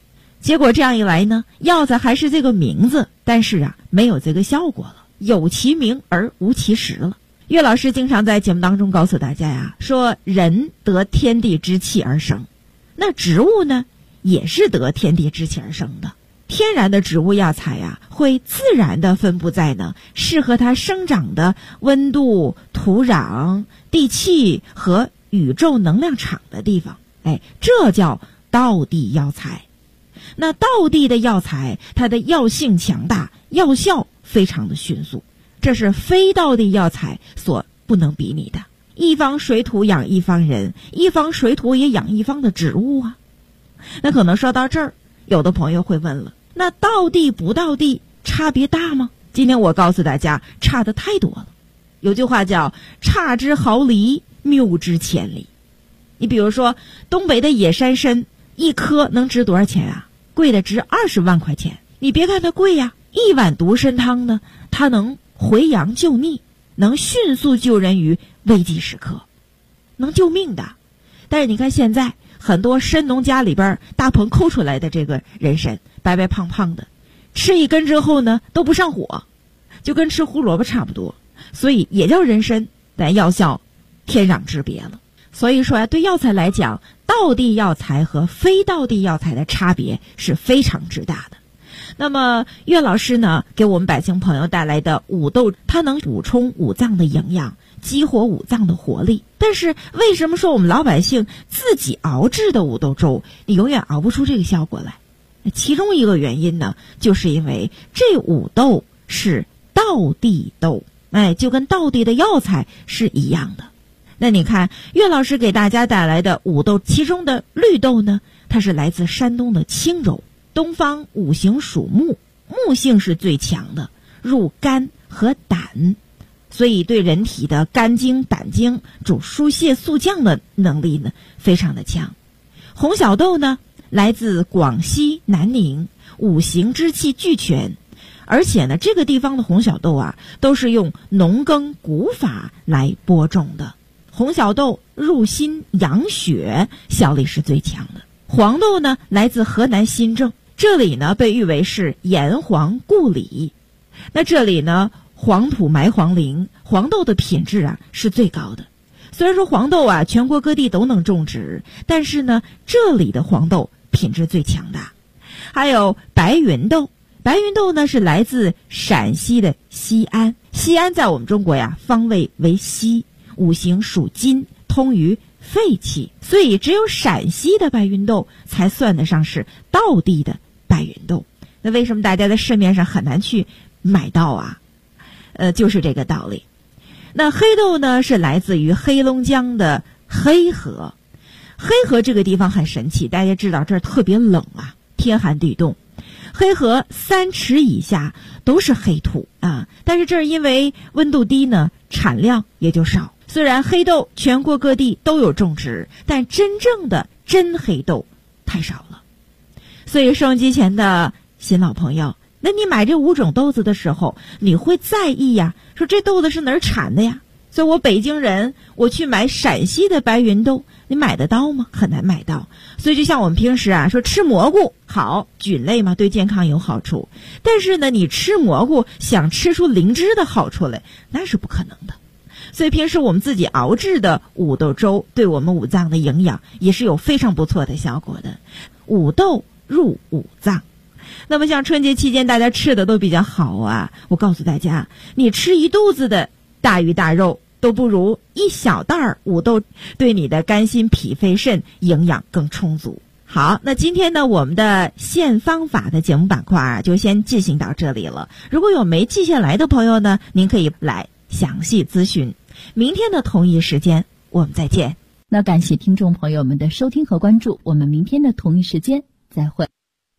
结果这样一来呢，药材还是这个名字，但是啊，没有这个效果了，有其名而无其实了。岳老师经常在节目当中告诉大家呀，说人得天地之气而生，那植物呢，也是得天地之气而生的。天然的植物药材呀，会自然的分布在呢适合它生长的温度、土壤、地气和宇宙能量场的地方。这叫道地药材。那道地的药材，它的药性强大，药效非常的迅速，这是非道地药材所不能比拟的。一方水土养一方人，一方水土也养一方的植物啊。那可能说到这儿，有的朋友会问了，那道地不道地差别大吗？今天我告诉大家，差的太多了。有句话叫差之毫厘，谬之千里。你比如说东北的野山参，一颗能值多少钱啊？贵的值20万块钱。你别看它贵呀，一碗独参汤呢，它能回阳救逆，能迅速救人于危急时刻，能救命的。但是你看现在很多参农家里边大棚抠出来的这个人参，白白胖胖的，吃一根之后呢都不上火，就跟吃胡萝卜差不多，所以也叫人参，但药效天壤之别了。所以说对药材来讲，道地药材和非道地药材的差别是非常之大的。那么岳老师呢，给我们百姓朋友带来的五豆，它能补充五脏的营养，激活五脏的活力。但是为什么说我们老百姓自己熬制的五豆粥，你永远熬不出这个效果来？其中一个原因呢，就是因为这五豆是道地豆，就跟道地的药材是一样的。那你看岳老师给大家带来的五豆，其中的绿豆呢，它是来自山东的青州。东方五行属木，木性是最强的，入肝和胆，所以对人体的肝经、胆经主疏泄速降的能力呢非常的强。红小豆呢，来自广西南宁，五行之气俱全，而且呢这个地方的红小豆啊，都是用农耕古法来播种的。红小豆入心养血，效力是最强的。黄豆呢，来自河南新郑，这里呢被誉为是炎黄故里。那这里呢，黄土埋黄陵，黄豆的品质啊是最高的。虽然说黄豆啊全国各地都能种植，但是呢这里的黄豆品质最强大。还有白云豆，白云豆呢是来自陕西的西安，西安在我们中国呀方位为西，五行属金，通于肺气，所以只有陕西的白云豆才算得上是道地的白云豆。那为什么大家在市面上很难去买到啊？就是这个道理。那黑豆呢，是来自于黑龙江的黑河。黑河这个地方很神奇，大家知道这儿特别冷啊，天寒地冻。黑河3尺以下都是黑土啊，但是这儿因为温度低呢，产量也就少。虽然黑豆全国各地都有种植，但真正的真黑豆太少了。所以收音机前的新老朋友，那你买这5种豆子的时候，你会在意呀，说这豆子是哪儿产的呀？所以我北京人，我去买陕西的白云豆，你买得到吗？很难买到。所以就像我们平时啊说吃蘑菇好，菌类嘛，对健康有好处，但是呢你吃蘑菇想吃出灵芝的好处来，那是不可能的。所以平时我们自己熬制的五豆粥，对我们五脏的营养也是有非常不错的效果的。五豆入五脏。那么像春节期间大家吃的都比较好啊，我告诉大家，你吃一肚子的大鱼大肉都不如一小袋五豆对你的肝心脾肺肾营养更充足。好，那今天呢我们的现方法的节目板块啊就先进行到这里了。如果有没记下来的朋友呢，您可以来详细咨询。明天的同一时间我们再见。 那感谢听众朋友们的收听和关注，我们明天的同一时间再会。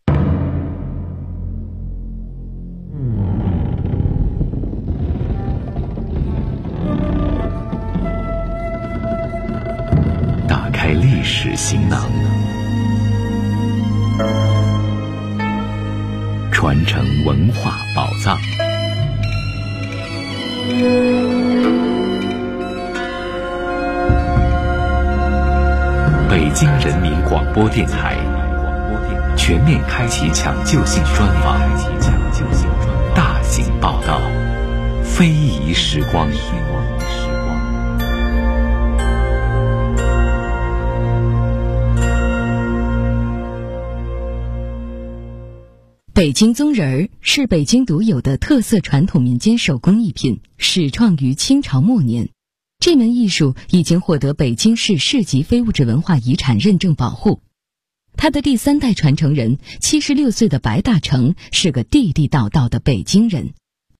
打开历史行囊，传承文化宝藏。北京人民广播电台全面开启抢救性专访，大型报道，非遗时光。 北京宗人儿是北京独有的特色传统民间手工艺品，始创于清朝末年。这门艺术已经获得北京市市级非物质文化遗产认证保护。他的第3代传承人76岁的白大成是个地地道道的北京人。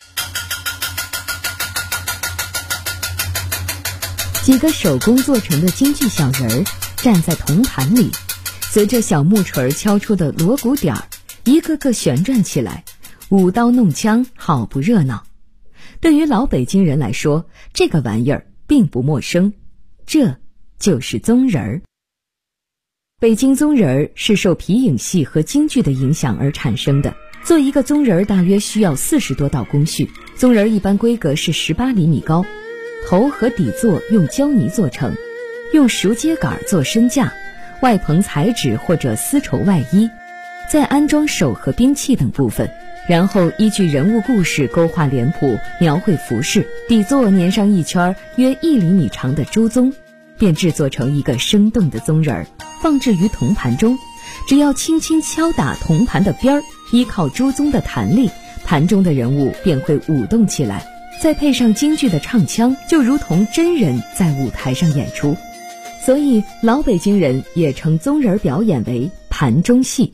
几个手工做成的京剧小人儿站在铜盘里，随着小木锤敲出的锣鼓点儿，一个个旋转起来，舞刀弄枪，好不热闹。对于老北京人来说，这个玩意儿并不陌生，这就是宗人儿。北京宗人儿是受皮影戏和京剧的影响而产生的。做一个宗人儿大约需要40多道工序，宗人儿一般规格是18厘米高，头和底座用胶泥做成，用熟秸秆做身架，外棚彩纸或者丝绸外衣，再安装手和兵器等部分，然后依据人物故事勾画脸谱，描绘服饰，底座粘上一圈约1厘米长的朱宗，便制作成一个生动的宗人儿，放置于铜盘中。只要轻轻敲打铜盘的边儿，依靠朱宗的弹力，盘中的人物便会舞动起来，再配上京剧的唱腔，就如同真人在舞台上演出。所以老北京人也称宗人表演为盘中戏。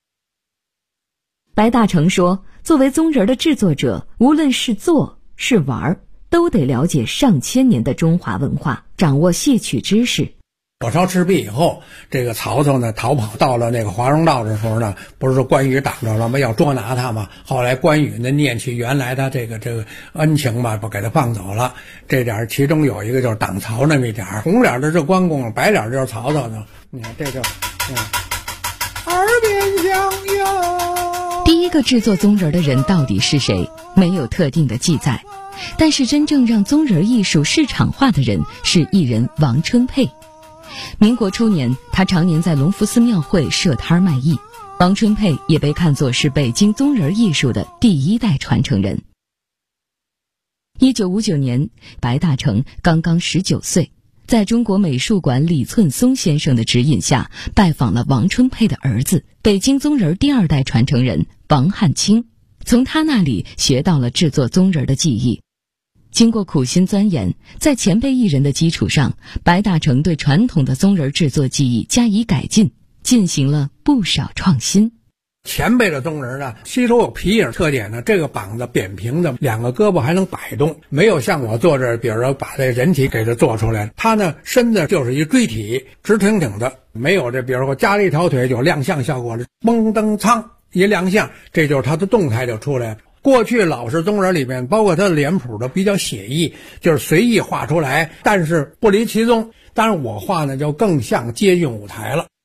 白大成说，作为宗人的制作者，无论是做是玩，都得了解上千年的中华文化，掌握戏曲知识。 火烧赤壁以后，这个曹操呢逃跑到了那个华容道的时候呢，不是说关羽挡着了吗？要捉拿他嘛。后来关羽呢念起原来的这个恩情嘛，不给他放走了。这点其中有一个就是挡曹那么一点，红脸的是关公，白脸就是曹操呢。你看这就耳边响哟。 第一个制作宗人的人到底是谁？没有特定的记载，但是真正让宗人艺术市场化的人是艺人王春佩。民国初年，他常年在隆福寺庙会设摊卖艺。王春佩也被看作是北京宗人艺术的第1代传承人。1959年，白大成刚刚19岁，在中国美术馆李寸松先生的指引下，拜访了王春佩的儿子，北京宗人第2代传承人王汉卿，从他那里学到了制作宗人的技艺。经过苦心钻研，在前辈艺人的基础上，白大成对传统的宗人制作技艺加以改进，进行了不少创新。 前辈的宗人呢，吸收有皮影特点呢，这个膀子扁平的，2个胳膊还能摆动，没有像我做这，比如说把这人体给它做出来，他呢身子就是一锥体，直挺挺的，没有这比如说加了一条腿有亮相效果的，蹦蹬苍一亮相，这就是他的动态就出来了。过去老式宗人里面，包括他的脸谱都比较写意，就是随意画出来，但是不离其宗。当然我画呢就更像接近舞台了。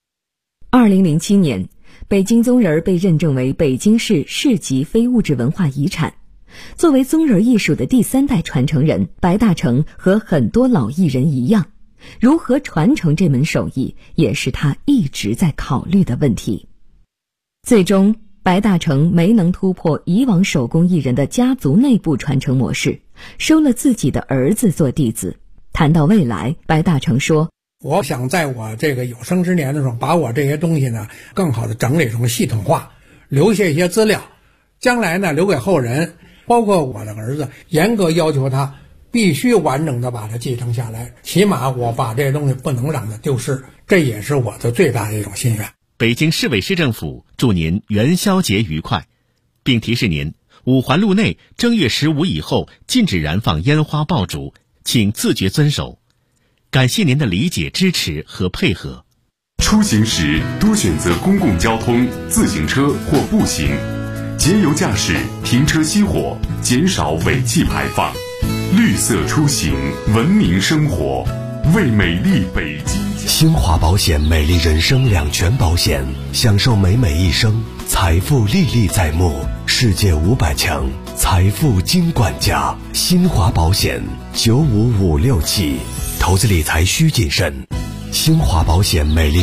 2007年，北京宗人被认证为北京市市级非物质文化遗产。作为宗人艺术的第3代传承人，白大成和很多老艺人一样，如何传承这门手艺，也是他一直在考虑的问题。最终白大成没能突破以往手工艺人的家族内部传承模式，收了自己的儿子做弟子。谈到未来，白大成说， 我想在我这个有生之年的时候，把我这些东西呢更好的整理成系统化，留下一些资料，将来呢留给后人，包括我的儿子，严格要求他必须完整的把它继承下来，起码我把这些东西不能让它丢失，这也是我的最大的一种心愿。 北京市委市政府祝您元宵节愉快，并提示您5环路内正月15以后禁止燃放烟花爆竹，请自觉遵守。感谢您的理解、支持和配合。 出行时多选择公共交通、自行车或步行，节油驾驶，停车熄火，减少尾气排放。绿色出行，文明生活，为美丽北京。 新华保险美丽人生2全保险，享受美美一生，财富历历在目，世界500强，财富金管家。新华保险95567，投资理财需谨慎。新华保险美丽